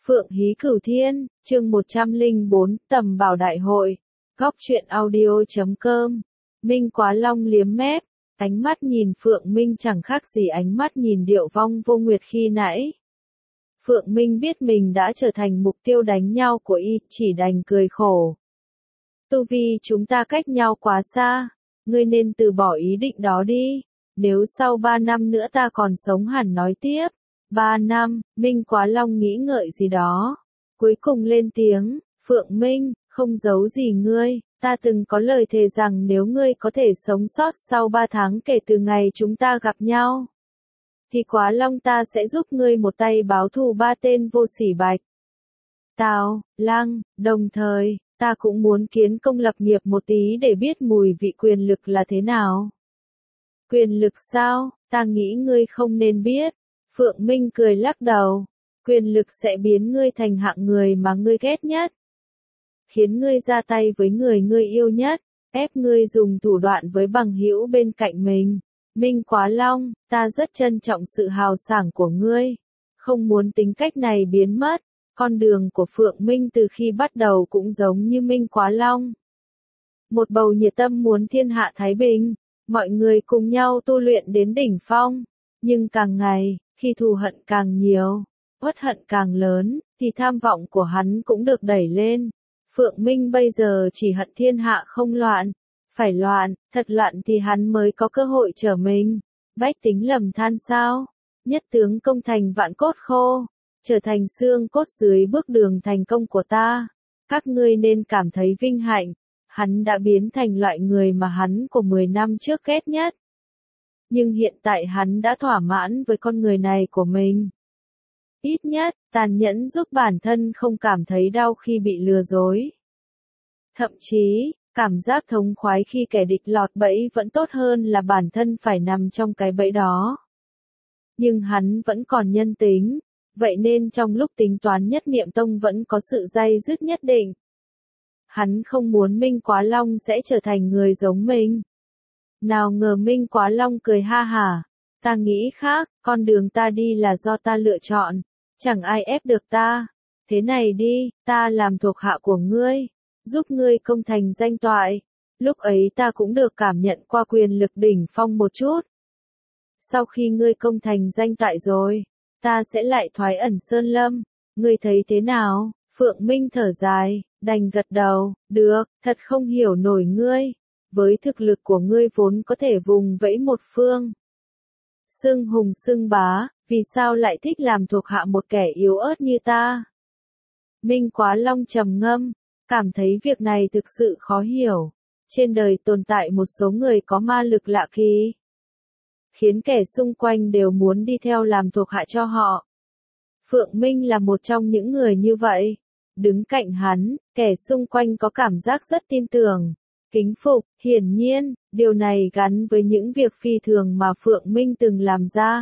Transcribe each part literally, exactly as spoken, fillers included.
Phượng Hí Cửu Thiên, chương một trăm lẻ bốn, Tầm Bảo Đại Hội. Góc truyện audio chấm com. Minh Quá Long liếm mép, ánh mắt nhìn Phượng Minh chẳng khác gì ánh mắt nhìn Điệu Vong Vô Nguyệt khi nãy. Phượng Minh biết mình đã trở thành mục tiêu đánh nhau của y, chỉ đành cười khổ. Tu vi chúng ta cách nhau quá xa, ngươi nên từ bỏ ý định đó đi, nếu sau ba năm nữa ta còn sống hẳn nói tiếp. Ba năm, Minh Quá Long nghĩ ngợi gì đó. Cuối cùng lên tiếng, Phượng Minh, không giấu gì ngươi, ta từng có lời thề rằng nếu ngươi có thể sống sót sau ba tháng kể từ ngày chúng ta gặp nhau, thì Quá Long ta sẽ giúp ngươi một tay báo thù ba tên vô sỉ Bạch Tào, Lăng, đồng thời, ta cũng muốn kiến công lập nghiệp một tí để biết mùi vị quyền lực là thế nào. Quyền lực sao, ta nghĩ ngươi không nên biết. Phượng Minh cười lắc đầu, quyền lực sẽ biến ngươi thành hạng người mà ngươi ghét nhất, khiến ngươi ra tay với người ngươi yêu nhất, ép ngươi dùng thủ đoạn với bằng hữu bên cạnh mình. Minh Quá Long, ta rất trân trọng sự hào sảng của ngươi, không muốn tính cách này biến mất. Con đường của Phượng Minh từ khi bắt đầu cũng giống như Minh Quá Long. Một bầu nhiệt tâm muốn thiên hạ thái bình, mọi người cùng nhau tu luyện đến đỉnh phong, nhưng càng ngày, khi thù hận càng nhiều, uất hận càng lớn, thì tham vọng của hắn cũng được đẩy lên. Phượng Minh bây giờ chỉ hận thiên hạ không loạn, phải loạn, thật loạn thì hắn mới có cơ hội trở mình. Bách tính lầm than sao, nhất tướng công thành vạn cốt khô, trở thành xương cốt dưới bước đường thành công của ta. Các ngươi nên cảm thấy vinh hạnh, hắn đã biến thành loại người mà hắn của mười năm trước ghét nhất. Nhưng hiện tại hắn đã thỏa mãn với con người này của mình. Ít nhất, tàn nhẫn giúp bản thân không cảm thấy đau khi bị lừa dối. Thậm chí, cảm giác thống khoái khi kẻ địch lọt bẫy vẫn tốt hơn là bản thân phải nằm trong cái bẫy đó. Nhưng hắn vẫn còn nhân tính, vậy nên trong lúc tính toán nhất niệm tông vẫn có sự day dứt nhất định. Hắn không muốn Minh Quá Long sẽ trở thành người giống mình. Nào ngờ Minh Quá Long cười ha hả, ta nghĩ khác, con đường ta đi là do ta lựa chọn, chẳng ai ép được ta. Thế này đi, ta làm thuộc hạ của ngươi, giúp ngươi công thành danh toại, lúc ấy ta cũng được cảm nhận qua quyền lực đỉnh phong một chút. Sau khi ngươi công thành danh toại rồi, ta sẽ lại thoái ẩn sơn lâm, ngươi thấy thế nào? Phượng Minh thở dài, đành gật đầu, được, thật không hiểu nổi ngươi. Với thực lực của ngươi vốn có thể vùng vẫy một phương, xưng hùng xưng bá, vì sao lại thích làm thuộc hạ một kẻ yếu ớt như ta? Minh Quá Long trầm ngâm, cảm thấy việc này thực sự khó hiểu. Trên đời tồn tại một số người có ma lực lạ kỳ, khiến kẻ xung quanh đều muốn đi theo làm thuộc hạ cho họ. Phượng Minh là một trong những người như vậy. Đứng cạnh hắn, kẻ xung quanh có cảm giác rất tin tưởng, kính phục. Hiển nhiên, điều này gắn với những việc phi thường mà Phượng Minh từng làm ra.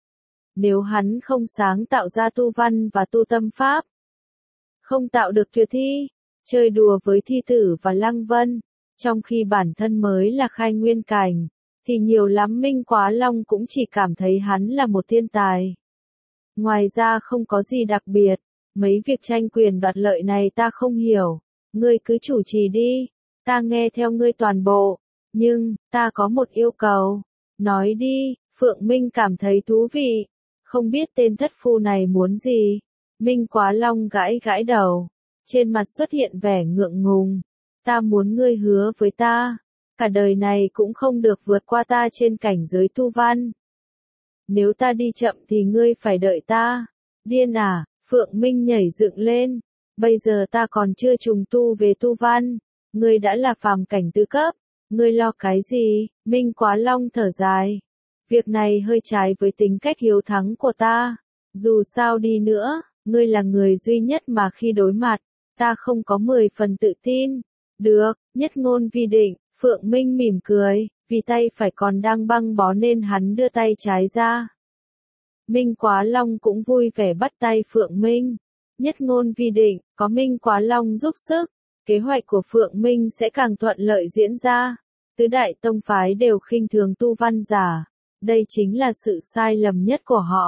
Nếu hắn không sáng tạo ra tu văn và tu tâm pháp, không tạo được tuyệt thi, chơi đùa với thi tử và Lăng Vân, trong khi bản thân mới là khai nguyên cảnh, thì nhiều lắm Minh Quá Long cũng chỉ cảm thấy hắn là một thiên tài. Ngoài ra không có gì đặc biệt, mấy việc tranh quyền đoạt lợi này ta không hiểu, ngươi cứ chủ trì đi. Ta nghe theo ngươi toàn bộ, nhưng, ta có một yêu cầu. Nói đi, Phượng Minh cảm thấy thú vị, không biết tên thất phu này muốn gì. Minh Quá Long gãi gãi đầu, trên mặt xuất hiện vẻ ngượng ngùng. Ta muốn ngươi hứa với ta, cả đời này cũng không được vượt qua ta trên cảnh giới tu văn. Nếu ta đi chậm thì ngươi phải đợi ta. Điên à, Phượng Minh nhảy dựng lên, bây giờ ta còn chưa trùng tu về tu văn. Ngươi đã là phàm cảnh tứ cấp, ngươi lo cái gì? Minh Quá Long thở dài. Việc này hơi trái với tính cách hiếu thắng của ta. Dù sao đi nữa, ngươi là người duy nhất mà khi đối mặt, ta không có mười phần tự tin. Được, nhất ngôn vi định. Phượng Minh mỉm cười, vì tay phải còn đang băng bó nên hắn đưa tay trái ra. Minh Quá Long cũng vui vẻ bắt tay Phượng Minh. Nhất ngôn vi định, có Minh Quá Long giúp sức, kế hoạch của Phượng Minh sẽ càng thuận lợi diễn ra. Tứ đại tông phái đều khinh thường tu văn giả. Đây chính là sự sai lầm nhất của họ.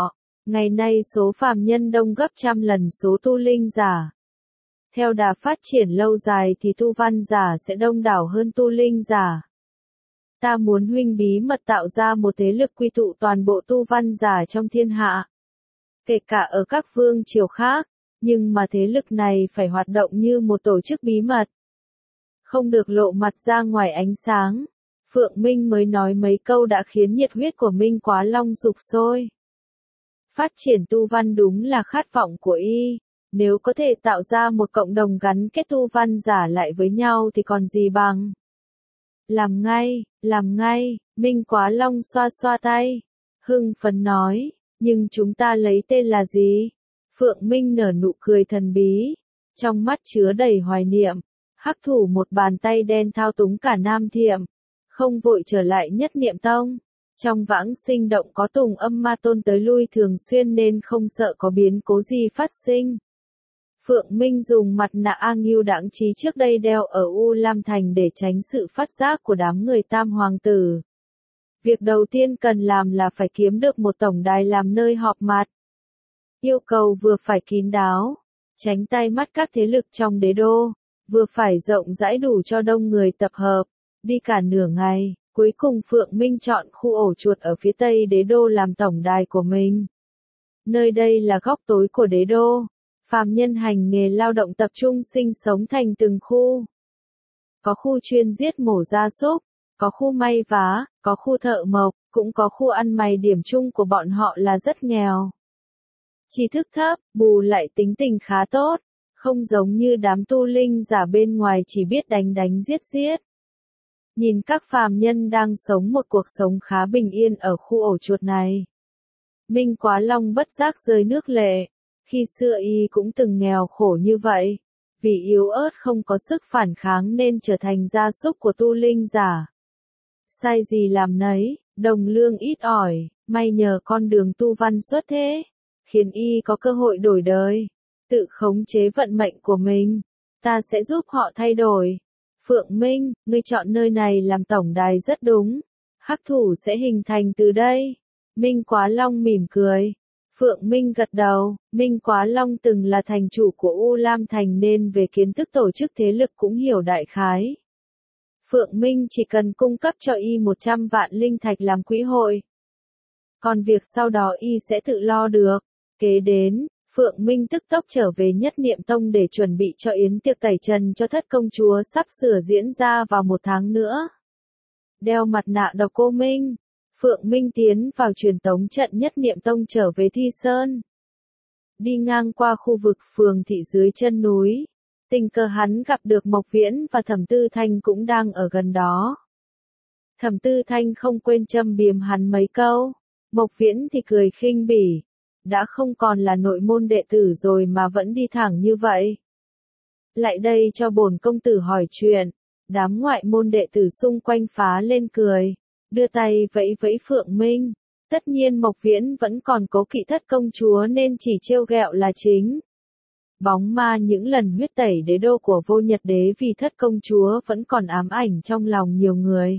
Ngày nay số phàm nhân đông gấp trăm lần số tu linh giả. Theo đà phát triển lâu dài thì tu văn giả sẽ đông đảo hơn tu linh giả. Ta muốn huynh bí mật tạo ra một thế lực quy tụ toàn bộ tu văn giả trong thiên hạ. Kể cả ở các vương triều khác, nhưng mà thế lực này phải hoạt động như một tổ chức bí mật. Không được lộ mặt ra ngoài ánh sáng. Phượng Minh mới nói mấy câu đã khiến nhiệt huyết của Minh Quá Long sục sôi. Phát triển tu văn đúng là khát vọng của y. Nếu có thể tạo ra một cộng đồng gắn kết tu văn giả lại với nhau thì còn gì bằng. Làm ngay, làm ngay, Minh Quá Long xoa xoa tay. Hưng phấn nói, nhưng chúng ta lấy tên là gì? Phượng Minh nở nụ cười thần bí, trong mắt chứa đầy hoài niệm. Hắc thủ một bàn tay đen thao túng cả Nam Thiệm, không vội trở lại Nhất Niệm Tông. Trong vãng sinh động có Tùng Âm Ma Tôn tới lui thường xuyên nên không sợ có biến cố gì phát sinh. Phượng Minh dùng mặt nạ A Ngưu đãng trí trước đây đeo ở U Lam Thành để tránh sự phát giác của đám người Tam Hoàng tử. Việc đầu tiên cần làm là phải kiếm được một tổng đài làm nơi họp mặt. Yêu cầu vừa phải kín đáo, tránh tay mắt các thế lực trong đế đô, vừa phải rộng rãi đủ cho đông người tập hợp, đi cả nửa ngày. Cuối cùng Phượng Minh chọn khu ổ chuột ở phía tây đế đô làm tổng đài của mình. Nơi đây là góc tối của đế đô. Phàm nhân hành nghề lao động tập trung sinh sống thành từng khu. Có khu chuyên giết mổ gia súc, có khu may vá, có khu thợ mộc, cũng có khu ăn mày. Điểm chung của bọn họ là rất nghèo. Tri thức thấp, bù lại tính tình khá tốt, không giống như đám tu linh giả bên ngoài chỉ biết đánh đánh giết giết. Nhìn các phàm nhân đang sống một cuộc sống khá bình yên ở khu ổ chuột này. Minh Quá Long bất giác rơi nước lệ. Khi xưa y cũng từng nghèo khổ như vậy. Vì yếu ớt không có sức phản kháng nên trở thành gia súc của tu linh giả. Sai gì làm nấy, đồng lương ít ỏi, may nhờ con đường tu văn xuất thế. Khiến y có cơ hội đổi đời. Tự khống chế vận mệnh của mình. Ta sẽ giúp họ thay đổi. Phượng Minh, ngươi chọn nơi này làm tổng đài rất đúng. Hắc thủ sẽ hình thành từ đây. Minh Quá Long mỉm cười. Phượng Minh gật đầu. Minh Quá Long từng là thành chủ của U Lam Thành nên về kiến thức tổ chức thế lực cũng hiểu đại khái. Phượng Minh chỉ cần cung cấp cho y một trăm vạn linh thạch làm quỹ hội. Còn việc sau đó y sẽ tự lo được. Kế đến, Phượng Minh tức tốc trở về Nhất Niệm Tông để chuẩn bị cho yến tiệc tẩy trần cho thất công chúa sắp sửa diễn ra vào một tháng nữa. Đeo mặt nạ Độc Cô Minh, Phượng Minh tiến vào truyền tống trận Nhất Niệm Tông trở về Thi Sơn. Đi ngang qua khu vực phường thị dưới chân núi, tình cờ hắn gặp được Mộc Viễn và Thẩm Tư Thanh cũng đang ở gần đó. Thẩm Tư Thanh không quên châm biếm hắn mấy câu, Mộc Viễn thì cười khinh bỉ. Đã không còn là nội môn đệ tử rồi mà vẫn đi thẳng như vậy. Lại đây cho bổn công tử hỏi chuyện. Đám ngoại môn đệ tử xung quanh phá lên cười, đưa tay vẫy vẫy Phượng Minh. Tất nhiên Mộc Viễn vẫn còn cố kỵ thất công chúa nên chỉ trêu ghẹo là chính. Bóng ma những lần huyết tẩy đế đô của Vô Nhật Đế vì thất công chúa vẫn còn ám ảnh trong lòng nhiều người.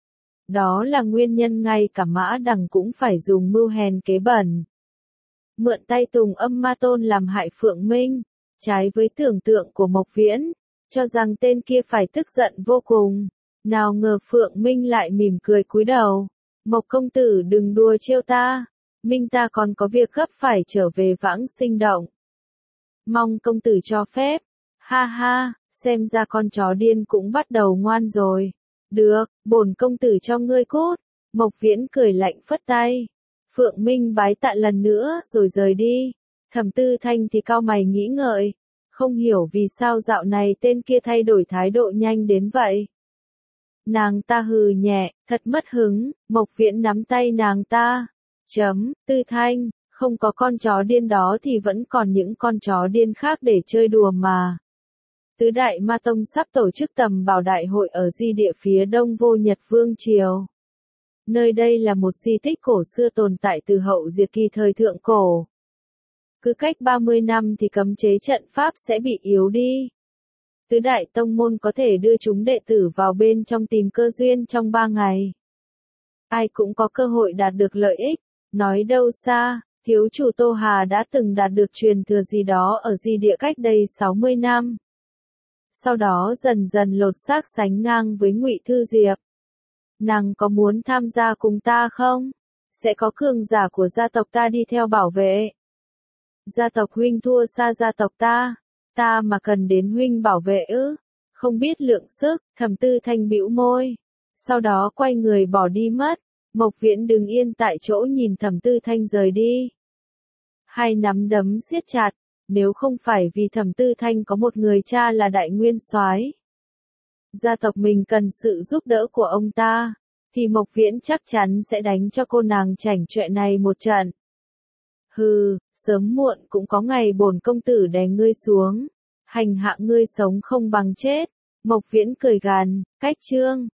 Đó là nguyên nhân ngay cả Mã Đằng cũng phải dùng mưu hèn kế bẩn. Mượn tay Tùng Âm Ma Tôn làm hại Phượng Minh, trái với tưởng tượng của Mộc Viễn, cho rằng tên kia phải tức giận vô cùng. Nào ngờ Phượng Minh lại mỉm cười cúi đầu. Mộc công tử đừng đùa trêu ta, Minh ta còn có việc gấp phải trở về vãng sinh động. Mong công tử cho phép. Ha ha, xem ra con chó điên cũng bắt đầu ngoan rồi. Được, bổn công tử cho ngươi cút. Mộc Viễn cười lạnh phất tay. Phượng Minh bái tạ lần nữa rồi rời đi. Thẩm Tư Thanh thì cau mày nghĩ ngợi. Không hiểu vì sao dạo này tên kia thay đổi thái độ nhanh đến vậy. Nàng ta hừ nhẹ, thật mất hứng. Mộc Viễn nắm tay nàng ta. Chấm, Tư Thanh, không có con chó điên đó thì vẫn còn những con chó điên khác để chơi đùa mà. Tứ Đại Ma Tông sắp tổ chức tầm bảo đại hội ở di địa phía đông Vô Nhật Vương Triều. Nơi đây là một di tích cổ xưa tồn tại từ hậu diệt kỳ thời thượng cổ. Cứ cách ba mươi năm thì cấm chế trận pháp sẽ bị yếu đi. Tứ Đại Tông môn có thể đưa chúng đệ tử vào bên trong tìm cơ duyên trong ba ngày. Ai cũng có cơ hội đạt được lợi ích, nói đâu xa, Thiếu chủ Tô Hà đã từng đạt được truyền thừa gì đó ở di địa cách đây sáu mươi năm. Sau đó dần dần lột xác sánh ngang với Ngụy Thư Diệp. Nàng có muốn tham gia cùng ta không? Sẽ có cường giả của gia tộc ta đi theo bảo vệ. Gia tộc huynh thua xa gia tộc ta, ta mà cần đến huynh bảo vệ ư? Không biết lượng sức, Thẩm Tư Thanh bĩu môi. Sau đó quay người bỏ đi mất. Mộc Viễn đứng yên tại chỗ nhìn Thẩm Tư Thanh rời đi. Hai nắm đấm siết chặt, nếu không phải vì Thẩm Tư Thanh có một người cha là đại nguyên soái, gia tộc mình cần sự giúp đỡ của ông ta, thì Mộc Viễn chắc chắn sẽ đánh cho cô nàng chảnh chọe này một trận. Hừ, sớm muộn cũng có ngày bổn công tử đè ngươi xuống, hành hạ ngươi sống không bằng chết. Mộc Viễn cười gằn, cách chương